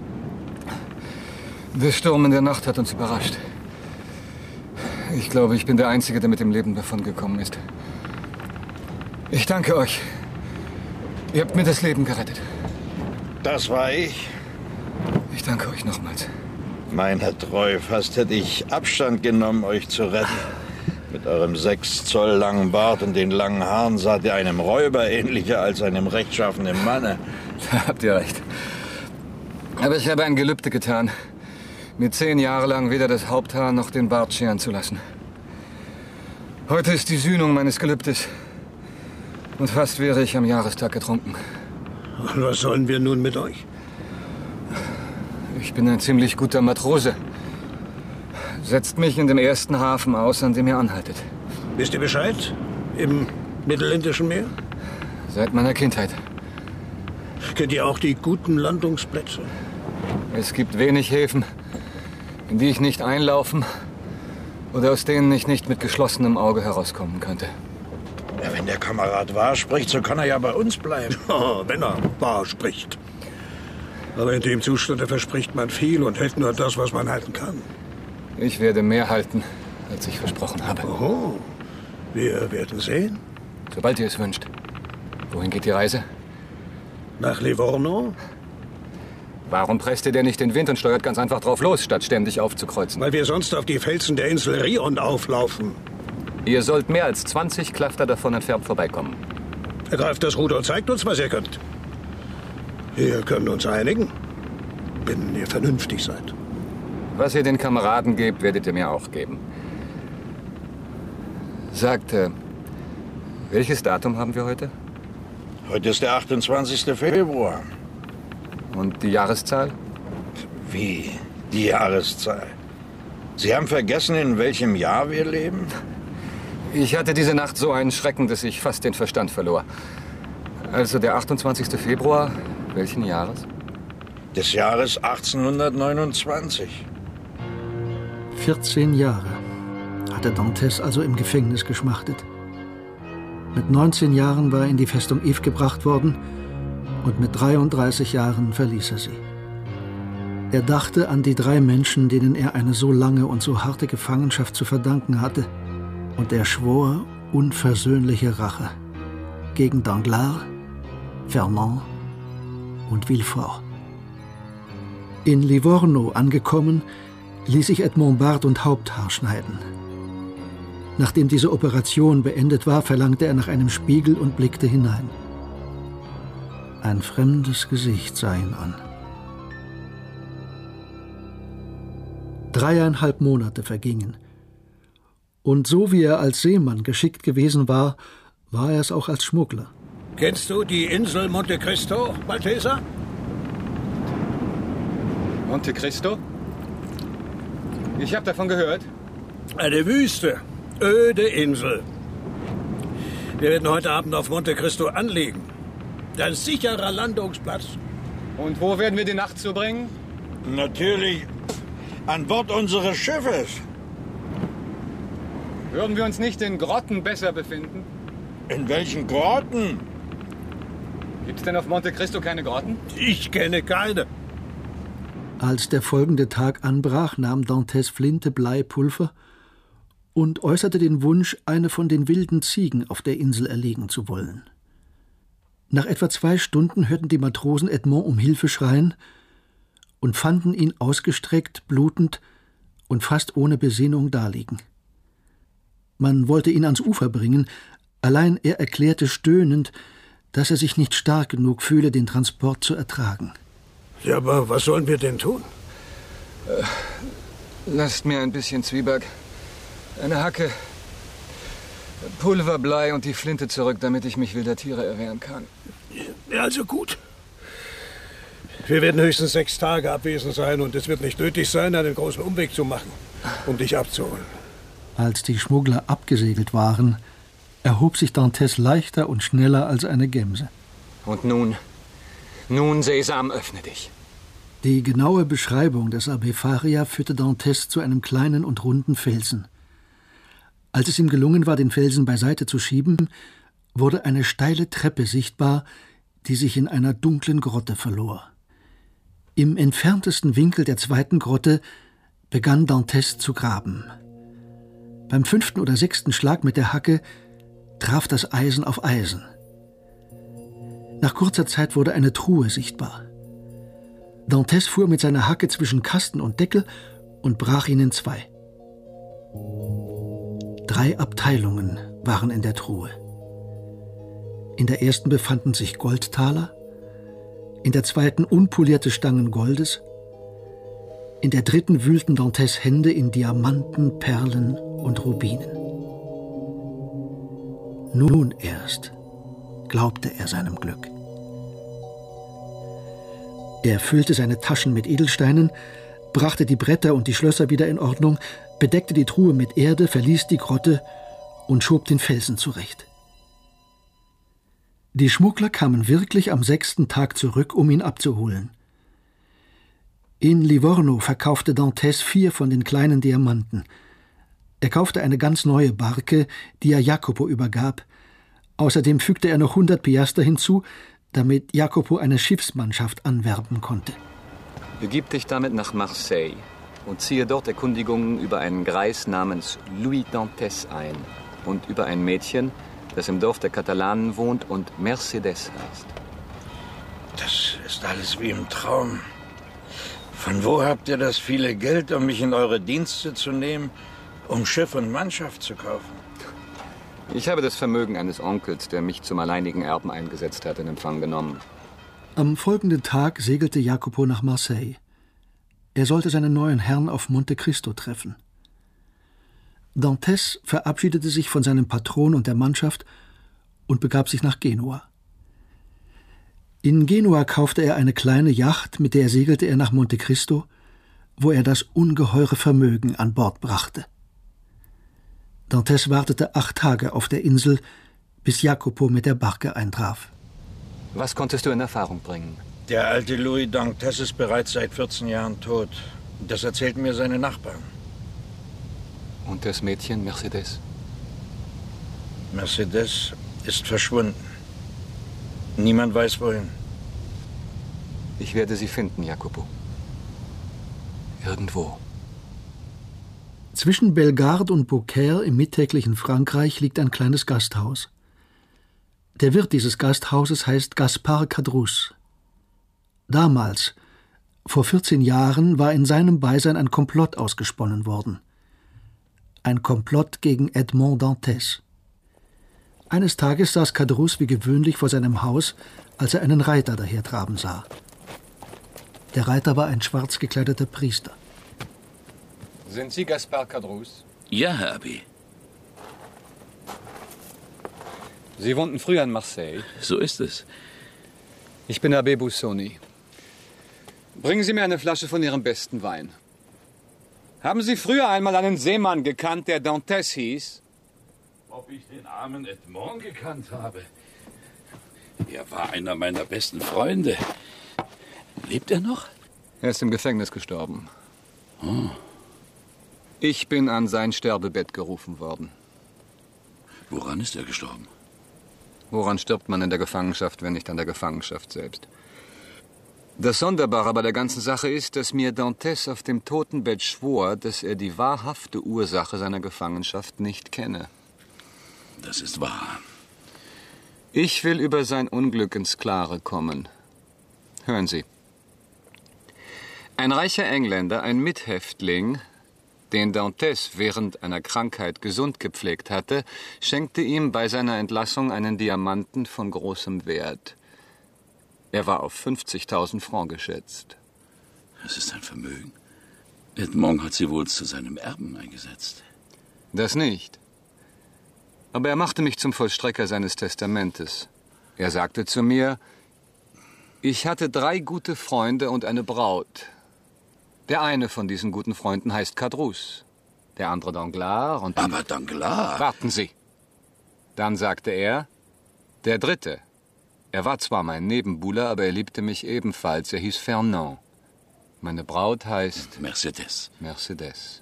Der Sturm in der Nacht hat uns überrascht. Ich glaube, ich bin der Einzige, der mit dem Leben davongekommen ist. Ich danke euch. Ihr habt mir das Leben gerettet. Das war ich. Ich danke euch nochmals. Meiner Treu, fast hätte ich Abstand genommen, euch zu retten. Mit eurem 6 Zoll langen Bart und den langen Haaren saht ihr einem Räuber ähnlicher als einem rechtschaffenen Manne. Da habt ihr recht. Aber ich habe ein Gelübde getan, mir 10 Jahre lang weder das Haupthaar noch den Bart scheren zu lassen. Heute ist die Sühnung meines Gelübdes. Und fast wäre ich am Jahrestag ertrunken. Und was sollen wir nun mit euch? Ich bin ein ziemlich guter Matrose. Setzt mich in dem ersten Hafen aus, an dem ihr anhaltet. Wisst ihr Bescheid? Im Mittelländischen Meer? Seit meiner Kindheit. Kennt ihr auch die guten Landungsplätze? Es gibt wenig Häfen, in die ich nicht einlaufen oder aus denen ich nicht mit geschlossenem Auge herauskommen könnte. Ja, wenn der Kamerad wahr spricht, so kann er ja bei uns bleiben. Oh, wenn er wahr spricht. Aber in dem Zustand verspricht man viel und hält nur das, was man halten kann. Ich werde mehr halten, als ich versprochen habe. Oh, wir werden sehen. Sobald ihr es wünscht. Wohin geht die Reise? Nach Livorno? Warum presst ihr denn nicht den Wind und steuert ganz einfach drauf los, statt ständig aufzukreuzen? Weil wir sonst auf die Felsen der Insel Rion auflaufen. Ihr sollt mehr als 20 Klafter davon entfernt vorbeikommen. Ergreift das Ruder und zeigt uns, was ihr könnt. Wir können uns einigen, wenn ihr vernünftig seid. Was ihr den Kameraden gebt, werdet ihr mir auch geben. Sagt, welches Datum haben wir heute? Heute ist der 28. Februar. Und die Jahreszahl? Wie? Die Jahreszahl? Sie haben vergessen, in welchem Jahr wir leben? Ich hatte diese Nacht so einen Schrecken, dass ich fast den Verstand verlor. Also der 28. Februar, welchen Jahres? Des Jahres 1829. 14 Jahre hatte Dantes also im Gefängnis geschmachtet. Mit 19 Jahren war er in die Festung Yves gebracht worden und mit 33 Jahren verließ er sie. Er dachte an die 3 Menschen, denen er eine so lange und so harte Gefangenschaft zu verdanken hatte, und er schwor unversöhnliche Rache gegen Danglars, Fernand und Villefort. In Livorno angekommen, ließ sich Edmond Bart und Haupthaar schneiden. Nachdem diese Operation beendet war, verlangte er nach einem Spiegel und blickte hinein. Ein fremdes Gesicht sah ihn an. 3,5 Monate vergingen. Und so wie er als Seemann geschickt gewesen war, war er es auch als Schmuggler. Kennst du die Insel Monte Cristo, Malteser? Monte Cristo? Ich habe davon gehört. Eine Wüste, öde Insel. Wir werden heute Abend auf Monte Cristo anlegen. Ein sicherer Landungsplatz. Und wo werden wir die Nacht zubringen? Natürlich an Bord unseres Schiffes. Würden wir uns nicht in Grotten besser befinden? In welchen Grotten? Gibt es denn auf Monte Cristo keine Grotten? Ich kenne keine. Als der folgende Tag anbrach, nahm Dantes Flinte, Blei, Pulver und äußerte den Wunsch, eine von den wilden Ziegen auf der Insel erlegen zu wollen. Nach etwa 2 Stunden hörten die Matrosen Edmond um Hilfe schreien und fanden ihn ausgestreckt, blutend und fast ohne Besinnung daliegen. Man wollte ihn ans Ufer bringen, allein er erklärte stöhnend, dass er sich nicht stark genug fühle, den Transport zu ertragen. Ja, aber was sollen wir denn tun? Lasst mir ein bisschen Zwieback, eine Hacke, Pulver, Blei und die Flinte zurück, damit ich mich wilder Tiere erwehren kann. Ja, also gut. Wir werden höchstens 6 Tage abwesend sein und es wird nicht nötig sein, einen großen Umweg zu machen, um dich abzuholen. Als die Schmuggler abgesegelt waren, erhob sich Dantes leichter und schneller als eine Gemse. Und nun, Sesam, öffne dich. Die genaue Beschreibung des Abbé Faria führte Dantes zu einem kleinen und runden Felsen. Als es ihm gelungen war, den Felsen beiseite zu schieben, wurde eine steile Treppe sichtbar, die sich in einer dunklen Grotte verlor. Im entferntesten Winkel der 2. Grotte begann Dantes zu graben. Beim 5. oder 6. Schlag mit der Hacke traf das Eisen auf Eisen. Nach kurzer Zeit wurde eine Truhe sichtbar. Dantes fuhr mit seiner Hacke zwischen Kasten und Deckel und brach ihn in 2. 3 Abteilungen waren in der Truhe. In der ersten befanden sich Goldtaler, in der 2. unpolierte Stangen Goldes, in der 3. wühlten Dantes Hände in Diamanten, Perlen und Rubinen. Nun erst glaubte er seinem Glück. Er füllte seine Taschen mit Edelsteinen, brachte die Bretter und die Schlösser wieder in Ordnung, bedeckte die Truhe mit Erde, verließ die Grotte und schob den Felsen zurecht. Die Schmuggler kamen wirklich am 6. Tag zurück, um ihn abzuholen. In Livorno verkaufte Dantes 4 von den kleinen Diamanten. Er kaufte eine ganz neue Barke, die er Jacopo übergab. Außerdem fügte er noch 100 Piaster hinzu, damit Jacopo eine Schiffsmannschaft anwerben konnte. Begib dich damit nach Marseille und ziehe dort Erkundigungen über einen Greis namens Louis Dantes ein und über ein Mädchen, das im Dorf der Katalanen wohnt und Mercedes heißt. Das ist alles wie im Traum. Von wo habt ihr das viele Geld, um mich in eure Dienste zu nehmen, um Schiff und Mannschaft zu kaufen? Ich habe das Vermögen eines Onkels, der mich zum alleinigen Erben eingesetzt hat, in Empfang genommen. Am folgenden Tag segelte Jacopo nach Marseille. Er sollte seinen neuen Herrn auf Monte Cristo treffen. Dantes verabschiedete sich von seinem Patron und der Mannschaft und begab sich nach Genua. In Genua kaufte er eine kleine Yacht, mit der segelte er nach Monte Cristo, wo er das ungeheure Vermögen an Bord brachte. Dantes wartete 8 Tage auf der Insel, bis Jacopo mit der Barke eintraf. Was konntest du in Erfahrung bringen? Der alte Louis Dantes ist bereits seit 14 Jahren tot. Das erzählten mir seine Nachbarn. Und das Mädchen Mercedes? Mercedes ist verschwunden. Niemand weiß wohin. Ich werde sie finden, Jacopo. Irgendwo. Zwischen Bellegarde und Beaucaire im mittäglichen Frankreich liegt ein kleines Gasthaus. Der Wirt dieses Gasthauses heißt Gaspard Caderousse. Damals, vor 14 Jahren, war in seinem Beisein ein Komplott ausgesponnen worden. Ein Komplott gegen Edmond Dantes. Eines Tages saß Caderousse wie gewöhnlich vor seinem Haus, als er einen Reiter dahertraben sah. Der Reiter war ein schwarz gekleideter Priester. Sind Sie Gaspard Caderousse? Ja, Herr Abbé. Sie wohnten früher in Marseille? So ist es. Ich bin Abbé Busoni. Bringen Sie mir eine Flasche von Ihrem besten Wein. Haben Sie früher einmal einen Seemann gekannt, der Dantes hieß? Ob ich den armen Edmond gekannt habe? Er war einer meiner besten Freunde. Lebt er noch? Er ist im Gefängnis gestorben. Oh. Ich bin an sein Sterbebett gerufen worden. Woran ist er gestorben? Woran stirbt man in der Gefangenschaft, wenn nicht an der Gefangenschaft selbst? Das Sonderbare bei der ganzen Sache ist, dass mir Dantes auf dem Totenbett schwor, dass er die wahrhafte Ursache seiner Gefangenschaft nicht kenne. Das ist wahr. Ich will über sein Unglück ins Klare kommen. Hören Sie. Ein reicher Engländer, ein Mithäftling, den Dantes während einer Krankheit gesund gepflegt hatte, schenkte ihm bei seiner Entlassung einen Diamanten von großem Wert. Er war auf 50.000 Francs geschätzt. Das ist ein Vermögen. Edmond hat sie wohl zu seinem Erben eingesetzt. Das nicht. Aber er machte mich zum Vollstrecker seines Testamentes. Er sagte zu mir, ich hatte 3 gute Freunde und eine Braut. Der eine von diesen guten Freunden heißt Caderousse, der andere Danglars und... Aber Danglars? Warten Sie. Dann sagte er, der dritte. Er war zwar mein Nebenbuhler, aber er liebte mich ebenfalls. Er hieß Fernand. Meine Braut heißt... Mercedes. Mercedes.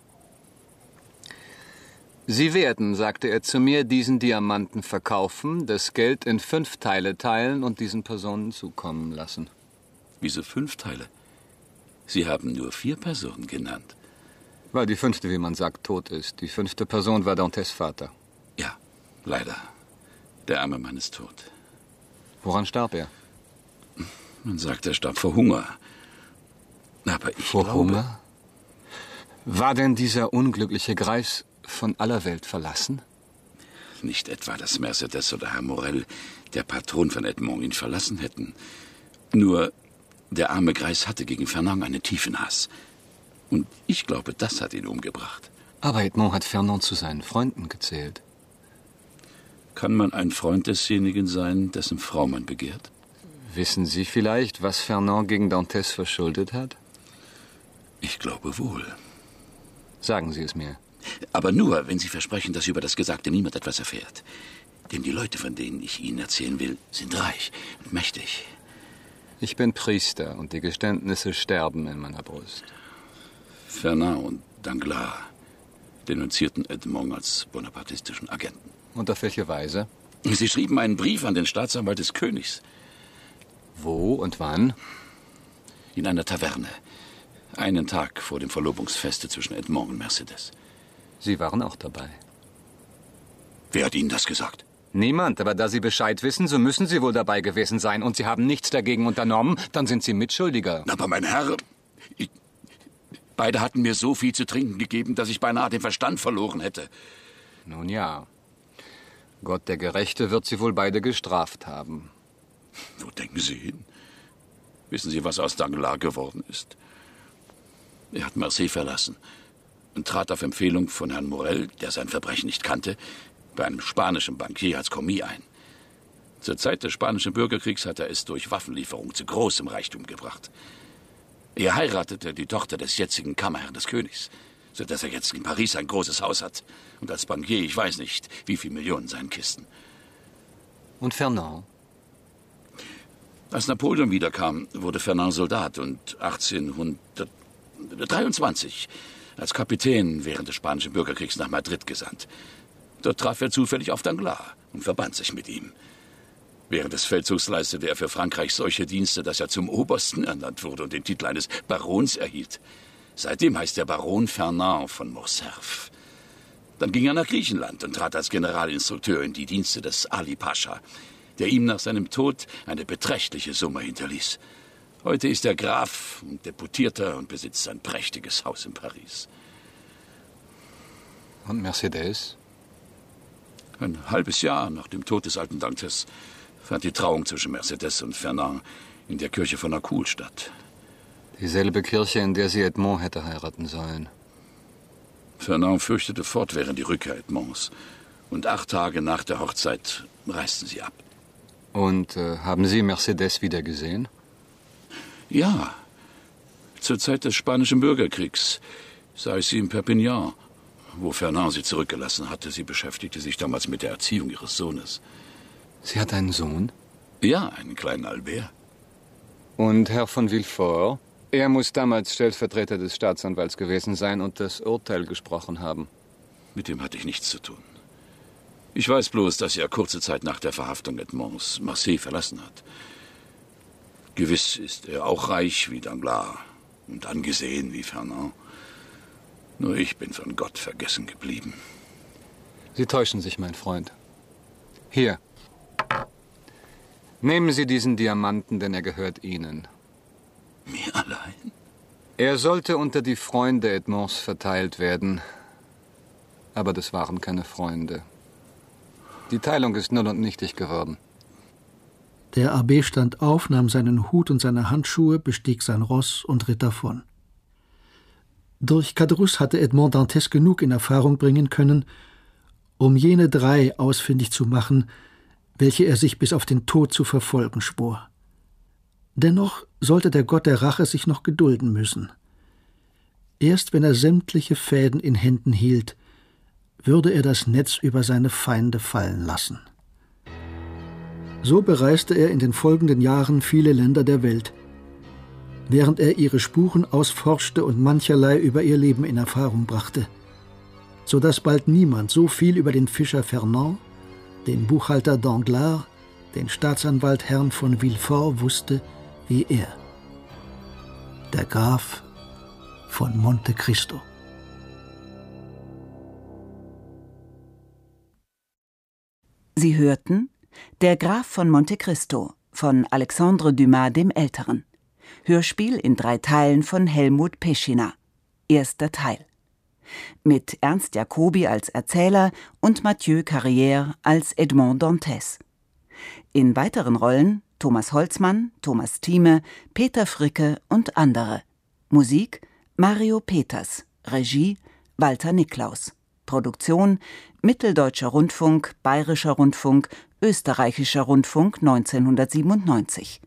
Sie werden, sagte er zu mir, diesen Diamanten verkaufen, das Geld in 5 Teile teilen und diesen Personen zukommen lassen. Wieso 5 Teile? Sie haben nur 4 Personen genannt. Weil die 5., wie man sagt, tot ist. Die 5. Person war Dantes Vater. Ja, leider. Der arme Mann ist tot. Woran starb er? Man sagt, er starb vor Hunger. Aber ich Vor glaube... Hunger? War denn dieser unglückliche Greis von aller Welt verlassen? Nicht etwa, dass Mercedes oder Herr Morel, der Patron von Edmond, ihn verlassen hätten. Nur, der arme Greis hatte gegen Fernand einen tiefen Hass. Und ich glaube, das hat ihn umgebracht. Aber Edmond hat Fernand zu seinen Freunden gezählt. Kann man ein Freund desjenigen sein, dessen Frau man begehrt? Wissen Sie vielleicht, was Fernand gegen Dantes verschuldet hat? Ich glaube wohl. Sagen Sie es mir. Aber nur, wenn Sie versprechen, dass über das Gesagte niemand etwas erfährt. Denn die Leute, von denen ich Ihnen erzählen will, sind reich und mächtig. Ich bin Priester und die Geständnisse sterben in meiner Brust. Fernand und Danglars denunzierten Edmond als bonapartistischen Agenten. Und auf welche Weise? Sie schrieben einen Brief an den Staatsanwalt des Königs. Wo und wann? In einer Taverne. Einen Tag vor dem Verlobungsfeste zwischen Edmond und Mercedes. Sie waren auch dabei. Wer hat Ihnen das gesagt? Niemand, aber da Sie Bescheid wissen, so müssen Sie wohl dabei gewesen sein. Und Sie haben nichts dagegen unternommen, dann sind Sie Mitschuldiger. Aber mein Herr... Beide hatten mir so viel zu trinken gegeben, dass ich beinahe den Verstand verloren hätte. Nun ja. Gott, der Gerechte, wird Sie wohl beide gestraft haben. Wo denken Sie hin? Wissen Sie, was aus Danglars geworden ist? Er hat Marseille verlassen und trat auf Empfehlung von Herrn Morel, der sein Verbrechen nicht kannte, bei einem spanischen Bankier als Kommis ein. Zur Zeit des Spanischen Bürgerkriegs hat er es durch Waffenlieferung zu großem Reichtum gebracht. Er heiratete die Tochter des jetzigen Kammerherrn des Königs, sodass er jetzt in Paris ein großes Haus hat. Und als Bankier, ich weiß nicht, wie viele Millionen seinen Kisten. Und Fernand? Als Napoleon wiederkam, wurde Fernand Soldat und 1823 als Kapitän während des Spanischen Bürgerkriegs nach Madrid gesandt. Dort traf er zufällig auf Danglars und verband sich mit ihm. Während des Feldzugs leistete er für Frankreich solche Dienste, dass er zum Obersten ernannt wurde und den Titel eines Barons erhielt. Seitdem heißt er Baron Fernand von Morcerf. Dann ging er nach Griechenland und trat als Generalinstrukteur in die Dienste des Ali Pascha, der ihm nach seinem Tod eine beträchtliche Summe hinterließ. Heute ist er Graf und Deputierter und besitzt ein prächtiges Haus in Paris. Und Mercedes? Ein halbes Jahr nach dem Tod des alten Dantes fand die Trauung zwischen Mercedes und Fernand in der Kirche von Acul statt. Dieselbe Kirche, in der sie Edmond hätte heiraten sollen. Fernand fürchtete fortwährend die Rückkehr Edmonds. Und 8 Tage nach der Hochzeit reisten sie ab. Und haben Sie Mercedes wieder gesehen? Ja. Zur Zeit des Spanischen Bürgerkriegs sah ich sie in Perpignan, wo Fernand sie zurückgelassen hatte. Sie beschäftigte sich damals mit der Erziehung ihres Sohnes. Sie hat einen Sohn? Ja, einen kleinen Albert. Und Herr von Villefort? Er muss damals Stellvertreter des Staatsanwalts gewesen sein und das Urteil gesprochen haben. Mit dem hatte ich nichts zu tun. Ich weiß bloß, dass er kurze Zeit nach der Verhaftung Edmonds Marseille verlassen hat. Gewiss ist er auch reich wie Danglars und angesehen wie Fernand. Nur ich bin von Gott vergessen geblieben. Sie täuschen sich, mein Freund. Hier. Nehmen Sie diesen Diamanten, denn er gehört Ihnen. Mir allein? Er sollte unter die Freunde Edmonds verteilt werden. Aber das waren keine Freunde. Die Teilung ist null und nichtig geworden. Der Abbé stand auf, nahm seinen Hut und seine Handschuhe, bestieg sein Ross und ritt davon. Durch Caderousse hatte Edmond Dantès genug in Erfahrung bringen können, um jene 3 ausfindig zu machen, welche er sich bis auf den Tod zu verfolgen schwor. Dennoch sollte der Gott der Rache sich noch gedulden müssen. Erst wenn er sämtliche Fäden in Händen hielt, würde er das Netz über seine Feinde fallen lassen. So bereiste er in den folgenden Jahren viele Länder der Welt, während er ihre Spuren ausforschte und mancherlei über ihr Leben in Erfahrung brachte, so dass bald niemand so viel über den Fischer Fernand, den Buchhalter Danglars, den Staatsanwalt Herrn von Villefort wusste wie er, der Graf von Monte Cristo. Sie hörten Der Graf von Monte Cristo von Alexandre Dumas dem Älteren. Hörspiel in 3 Teilen von Helmut Peschina. 1. Teil. Mit Ernst Jacobi als Erzähler und Mathieu Carrière als Edmond Dantès. In weiteren Rollen Thomas Holzmann, Thomas Thieme, Peter Fricke und andere. Musik Mario Peters. Regie Walter Niklaus. Produktion Mitteldeutscher Rundfunk, Bayerischer Rundfunk, Österreichischer Rundfunk 1997.